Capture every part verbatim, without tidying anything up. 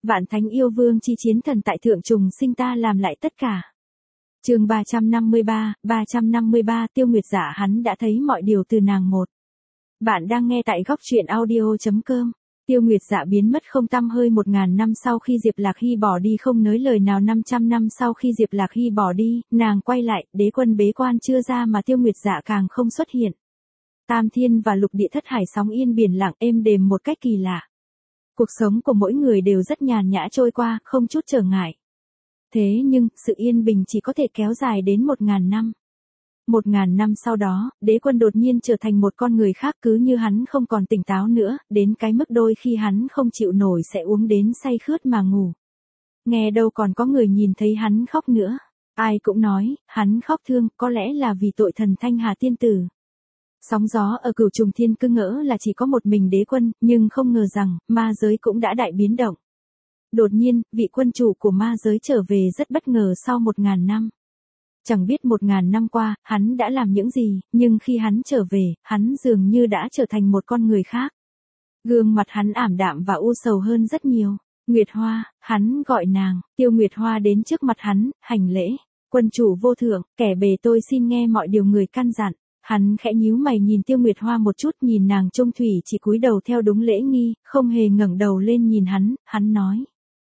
Vạn thánh yêu vương chi chiến thần tại thượng trùng sinh ta làm lại tất cả. Chương ba trăm năm mươi ba, ba trăm năm mươi ba Tiêu Nguyệt Dạ hắn đã thấy mọi điều từ nàng một. Bạn đang nghe tại góc truyện audio chấm com. Tiêu Nguyệt Dạ biến mất không tăm hơi một ngàn năm sau khi Diệp Lạc Hy bỏ đi không nói lời nào năm trăm năm sau khi Diệp Lạc Hy bỏ đi, nàng quay lại, đế quân bế quan chưa ra mà Tiêu Nguyệt Dạ càng không xuất hiện. Tam thiên và lục địa thất hải sóng yên biển lặng êm đềm một cách kỳ lạ. Cuộc sống của mỗi người đều rất nhàn nhã trôi qua, không chút trở ngại. Thế nhưng, sự yên bình chỉ có thể kéo dài đến một ngàn năm. Một ngàn năm sau đó, đế quân đột nhiên trở thành một con người khác cứ như hắn không còn tỉnh táo nữa, đến cái mức đôi khi hắn không chịu nổi sẽ uống đến say khướt mà ngủ. Nghe đâu còn có người nhìn thấy hắn khóc nữa. Ai cũng nói, hắn khóc thương, có lẽ là vì tội thần Thanh Hà tiên tử. Sóng gió ở Cửu Trùng Thiên cứ ngỡ là chỉ có một mình đế quân, nhưng không ngờ rằng, ma giới cũng đã đại biến động. Đột nhiên, vị quân chủ của ma giới trở về rất bất ngờ sau một ngàn năm. Chẳng biết một ngàn năm qua, hắn đã làm những gì, nhưng khi hắn trở về, hắn dường như đã trở thành một con người khác. Gương mặt hắn ảm đạm và u sầu hơn rất nhiều. Nguyệt Hoa, hắn gọi nàng, Tiêu Nguyệt Hoa đến trước mặt hắn, hành lễ. Quân chủ vô thượng, kẻ bề tôi xin nghe mọi điều người căn dặn. Hắn khẽ nhíu mày nhìn Tiêu Nguyệt Hoa một chút, nhìn nàng trung thủy chỉ cúi đầu theo đúng lễ nghi, không hề ngẩng đầu lên nhìn hắn, hắn nói.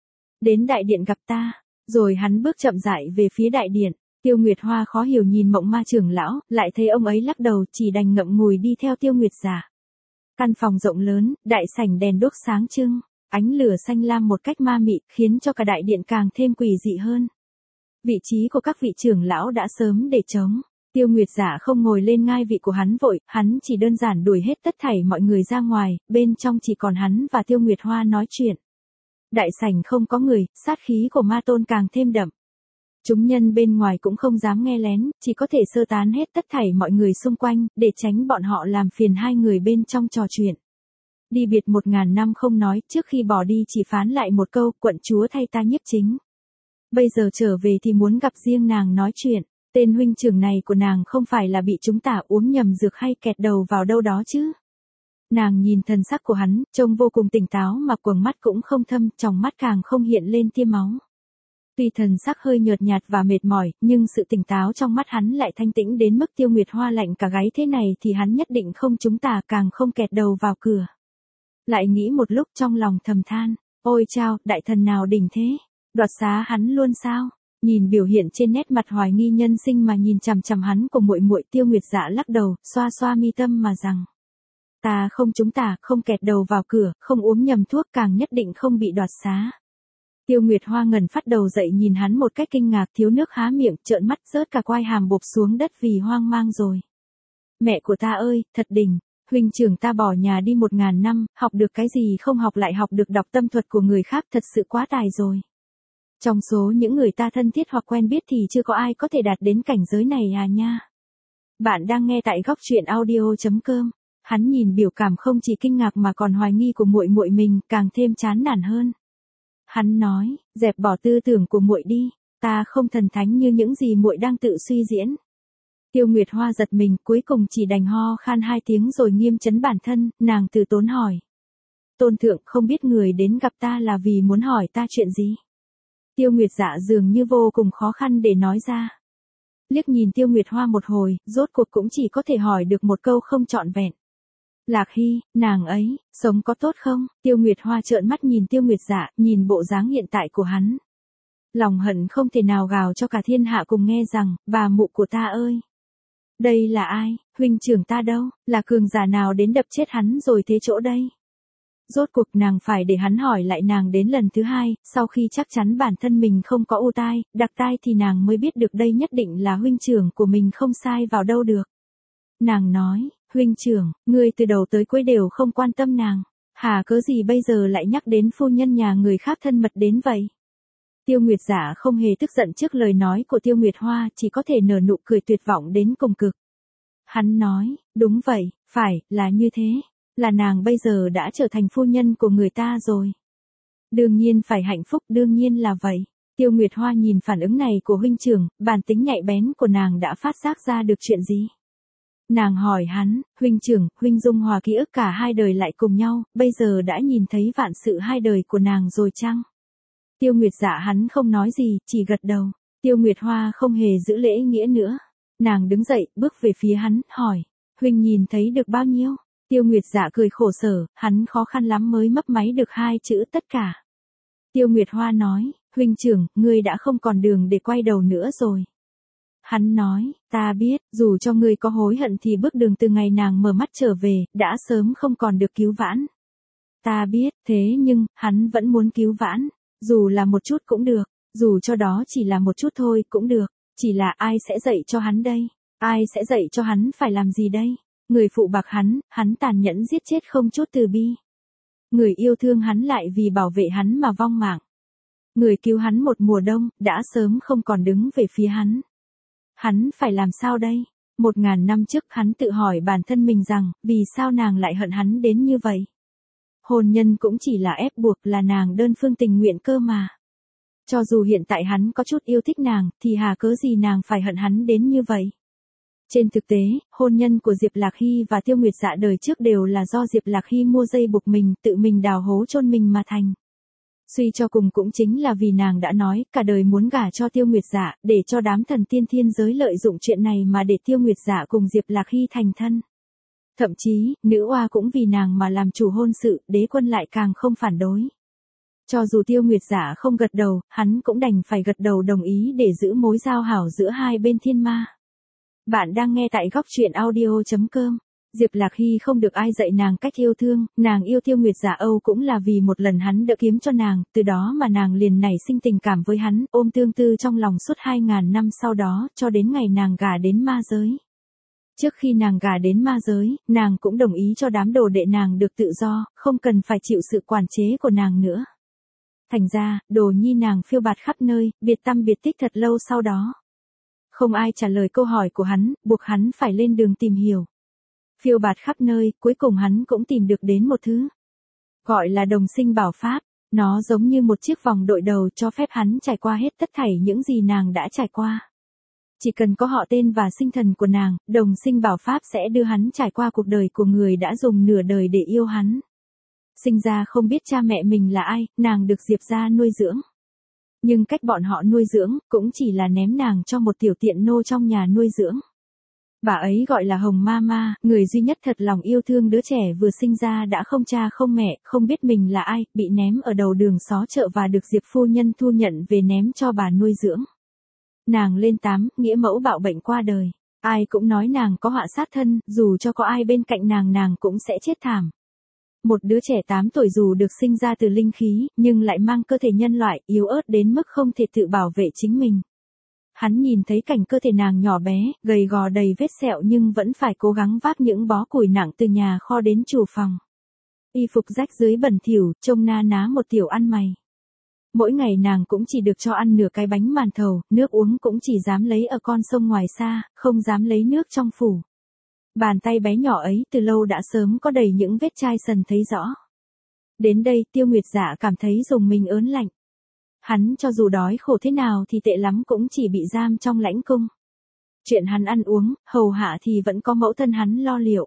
Đến đại điện gặp ta, rồi hắn bước chậm rãi về phía đại điện. Tiêu Nguyệt Hoa khó hiểu nhìn Mộng Ma trưởng lão, lại thấy ông ấy lắc đầu, chỉ đành ngậm ngùi đi theo Tiêu Nguyệt Dạ. Căn phòng rộng lớn, đại sảnh đèn đuốc sáng trưng, ánh lửa xanh lam một cách ma mị, khiến cho cả đại điện càng thêm quỷ dị hơn. Vị trí của các vị trưởng lão đã sớm để trống. Tiêu Nguyệt Dạ không ngồi lên ngai vị của hắn vội, hắn chỉ đơn giản đuổi hết tất thảy mọi người ra ngoài, bên trong chỉ còn hắn và Tiêu Nguyệt Hoa nói chuyện. Đại sảnh không có người, sát khí của ma tôn càng thêm đậm. Chúng nhân bên ngoài cũng không dám nghe lén, chỉ có thể sơ tán hết tất thảy mọi người xung quanh, để tránh bọn họ làm phiền hai người bên trong trò chuyện. Đi biệt một ngàn năm không nói, trước khi bỏ đi chỉ phán lại một câu, quận chúa thay ta nhiếp chính. Bây giờ trở về thì muốn gặp riêng nàng nói chuyện. Tên huynh trưởng này của nàng không phải là bị chúng ta uống nhầm dược hay kẹt đầu vào đâu đó chứ. Nàng nhìn thần sắc của hắn, trông vô cùng tỉnh táo mà quầng mắt cũng không thâm, trong mắt càng không hiện lên tia máu. Tuy thần sắc hơi nhợt nhạt và mệt mỏi, nhưng sự tỉnh táo trong mắt hắn lại thanh tĩnh đến mức Tiêu Nguyệt Hoa lạnh cả gáy thế này thì hắn nhất định không chúng ta càng không kẹt đầu vào cửa. Lại nghĩ một lúc trong lòng thầm than, ôi chao, đại thần nào đỉnh thế, đoạt xá hắn luôn sao? Nhìn biểu hiện trên nét mặt hoài nghi nhân sinh mà nhìn chằm chằm hắn của muội muội, Tiêu Nguyệt Dạ lắc đầu, xoa xoa mi tâm mà rằng, ta không chúng ta không kẹt đầu vào cửa, không uống nhầm thuốc, càng nhất định không bị đoạt xá. Tiêu Nguyệt Hoa ngẩn phát đầu dậy nhìn hắn một cách kinh ngạc, thiếu nước há miệng, trợn mắt rớt cả quai hàm bộp xuống đất vì hoang mang rồi. Mẹ của ta ơi, thật đỉnh, huynh trưởng ta bỏ nhà đi một ngàn năm, học được cái gì không học lại học được đọc tâm thuật của người khác, thật sự quá tài rồi. Trong số những người ta thân thiết hoặc quen biết thì chưa có ai có thể đạt đến cảnh giới này à nha. Bạn đang nghe tại góc truyện audio chấm com. Hắn nhìn biểu cảm không chỉ kinh ngạc mà còn hoài nghi của muội muội mình, càng thêm chán nản hơn. Hắn nói, dẹp bỏ tư tưởng của muội đi, ta không thần thánh như những gì muội đang tự suy diễn. Tiêu Nguyệt Hoa giật mình, cuối cùng chỉ đành ho khan hai tiếng rồi nghiêm trấn bản thân, nàng từ tốn hỏi. Tôn thượng, không biết người đến gặp ta là vì muốn hỏi ta chuyện gì? Tiêu Nguyệt Dạ dường như vô cùng khó khăn để nói ra. Liếc nhìn Tiêu Nguyệt Hoa một hồi, rốt cuộc cũng chỉ có thể hỏi được một câu không trọn vẹn. Lạc Hy, nàng ấy, sống có tốt không? Tiêu Nguyệt Hoa trợn mắt nhìn Tiêu Nguyệt Dạ, nhìn bộ dáng hiện tại của hắn. Lòng hận không thể nào gào cho cả thiên hạ cùng nghe rằng, bà mụ của ta ơi. Đây là ai, huynh trưởng ta đâu, là cường giả nào đến đập chết hắn rồi thế chỗ đây? Rốt cuộc nàng phải để hắn hỏi lại nàng đến lần thứ hai, sau khi chắc chắn bản thân mình không có u tai, đặc tai thì nàng mới biết được đây nhất định là huynh trưởng của mình không sai vào đâu được. Nàng nói, huynh trưởng, ngươi từ đầu tới cuối đều không quan tâm nàng, hả cớ gì bây giờ lại nhắc đến phu nhân nhà người khác thân mật đến vậy? Tiêu Nguyệt Dạ không hề tức giận trước lời nói của Tiêu Nguyệt Hoa, chỉ có thể nở nụ cười tuyệt vọng đến cùng cực. Hắn nói, đúng vậy, phải, là như thế. Là nàng bây giờ đã trở thành phu nhân của người ta rồi. Đương nhiên phải hạnh phúc, đương nhiên là vậy. Tiêu Nguyệt Hoa nhìn phản ứng này của huynh trưởng, bản tính nhạy bén của nàng đã phát giác ra được chuyện gì. Nàng hỏi hắn, huynh trưởng, huynh dung hòa ký ức cả hai đời lại cùng nhau, bây giờ đã nhìn thấy vạn sự hai đời của nàng rồi chăng? Tiêu Nguyệt Dạ hắn không nói gì, chỉ gật đầu. Tiêu Nguyệt Hoa không hề giữ lễ nghĩa nữa. Nàng đứng dậy, bước về phía hắn, hỏi. Huynh nhìn thấy được bao nhiêu? Tiêu Nguyệt Dạ cười khổ sở, hắn khó khăn lắm mới mấp máy được hai chữ tất cả. Tiêu Nguyệt Hoa nói, huynh trưởng, ngươi đã không còn đường để quay đầu nữa rồi. Hắn nói, ta biết, dù cho ngươi có hối hận thì bước đường từ ngày nàng mở mắt trở về, đã sớm không còn được cứu vãn. Ta biết, thế nhưng, hắn vẫn muốn cứu vãn, dù là một chút cũng được, dù cho đó chỉ là một chút thôi cũng được, chỉ là ai sẽ dạy cho hắn đây? Ai sẽ dạy cho hắn phải làm gì đây? Người phụ bạc hắn, hắn tàn nhẫn giết chết không chút từ bi. Người yêu thương hắn lại vì bảo vệ hắn mà vong mạng. Người cứu hắn một mùa đông, đã sớm không còn đứng về phía hắn. Hắn phải làm sao đây? Một ngàn năm trước hắn tự hỏi bản thân mình rằng, vì sao nàng lại hận hắn đến như vậy? Hôn nhân cũng chỉ là ép buộc, là nàng đơn phương tình nguyện cơ mà. Cho dù hiện tại hắn có chút yêu thích nàng, thì hà cớ gì nàng phải hận hắn đến như vậy? Trên thực tế, hôn nhân của Diệp Lạc Hy và Tiêu Nguyệt Dạ đời trước đều là do Diệp Lạc Hy mua dây buộc mình, tự mình đào hố chôn mình mà thành. Suy cho cùng cũng chính là vì nàng đã nói, cả đời muốn gả cho Tiêu Nguyệt Dạ, để cho đám thần tiên thiên giới lợi dụng chuyện này mà để Tiêu Nguyệt Dạ cùng Diệp Lạc Hy thành thân. Thậm chí, nữ oa cũng vì nàng mà làm chủ hôn sự, đế quân lại càng không phản đối. Cho dù Tiêu Nguyệt Dạ không gật đầu, hắn cũng đành phải gật đầu đồng ý để giữ mối giao hảo giữa hai bên thiên ma. Bạn đang nghe tại góc truyện audio chấm com. Diệp Lạc Hy không được ai dạy nàng cách yêu thương, nàng yêu Tiêu Nguyệt Dạ Âu cũng là vì một lần hắn đỡ kiếm cho nàng, từ đó mà nàng liền nảy sinh tình cảm với hắn, ôm tương tư trong lòng suốt hai ngàn năm sau đó, cho đến ngày nàng gả đến ma giới. Trước khi nàng gả đến ma giới, nàng cũng đồng ý cho đám đồ đệ nàng được tự do, không cần phải chịu sự quản chế của nàng nữa. Thành ra, đồ nhi nàng phiêu bạt khắp nơi, biệt tăm biệt tích thật lâu sau đó. Không ai trả lời câu hỏi của hắn, buộc hắn phải lên đường tìm hiểu. Phiêu bạt khắp nơi, cuối cùng hắn cũng tìm được đến một thứ. Gọi là đồng sinh bảo pháp, nó giống như một chiếc vòng đội đầu cho phép hắn trải qua hết tất thảy những gì nàng đã trải qua. Chỉ cần có họ tên và sinh thần của nàng, đồng sinh bảo pháp sẽ đưa hắn trải qua cuộc đời của người đã dùng nửa đời để yêu hắn. Sinh ra không biết cha mẹ mình là ai, nàng được Diệp gia nuôi dưỡng. Nhưng cách bọn họ nuôi dưỡng, cũng chỉ là ném nàng cho một tiểu tiện nô trong nhà nuôi dưỡng. Bà ấy gọi là Hồng Mama, người duy nhất thật lòng yêu thương đứa trẻ vừa sinh ra đã không cha không mẹ, không biết mình là ai, bị ném ở đầu đường xó chợ và được Diệp phu nhân thu nhận về ném cho bà nuôi dưỡng. Nàng lên tám, nghĩa mẫu bạo bệnh qua đời. Ai cũng nói nàng có họa sát thân, dù cho có ai bên cạnh nàng nàng cũng sẽ chết thảm. Một đứa trẻ tám tuổi dù được sinh ra từ linh khí, nhưng lại mang cơ thể nhân loại, yếu ớt đến mức không thể tự bảo vệ chính mình. Hắn nhìn thấy cảnh cơ thể nàng nhỏ bé, gầy gò đầy vết sẹo nhưng vẫn phải cố gắng vác những bó củi nặng từ nhà kho đến chủ phòng. Y phục rách dưới bẩn thỉu, trông na ná một tiểu ăn mày. Mỗi ngày nàng cũng chỉ được cho ăn nửa cái bánh màn thầu, nước uống cũng chỉ dám lấy ở con sông ngoài xa, không dám lấy nước trong phủ. Bàn tay bé nhỏ ấy từ lâu đã sớm có đầy những vết chai sần thấy rõ. Đến đây Tiêu Nguyệt Dạ cảm thấy rùng mình ớn lạnh. Hắn cho dù đói khổ thế nào thì tệ lắm cũng chỉ bị giam trong lãnh cung. Chuyện hắn ăn uống, hầu hạ thì vẫn có mẫu thân hắn lo liệu.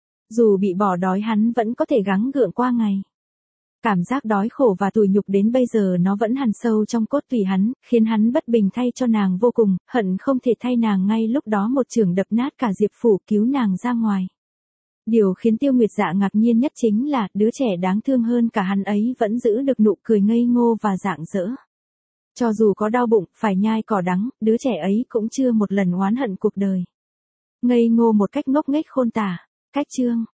Dù bị bỏ đói hắn vẫn có thể gắng gượng qua ngày. Cảm giác đói khổ và tủi nhục đến bây giờ nó vẫn hằn sâu trong cốt tủy hắn, khiến hắn bất bình thay cho nàng vô cùng, hận không thể thay nàng ngay lúc đó một chưởng đập nát cả Diệp phủ cứu nàng ra ngoài. Điều khiến Tiêu Nguyệt Dạ ngạc nhiên nhất chính là, đứa trẻ đáng thương hơn cả hắn ấy vẫn giữ được nụ cười ngây ngô và rạng rỡ. Cho dù có đau bụng, phải nhai cỏ đắng, đứa trẻ ấy cũng chưa một lần oán hận cuộc đời. Ngây ngô một cách ngốc nghếch khôn tả. Cách chương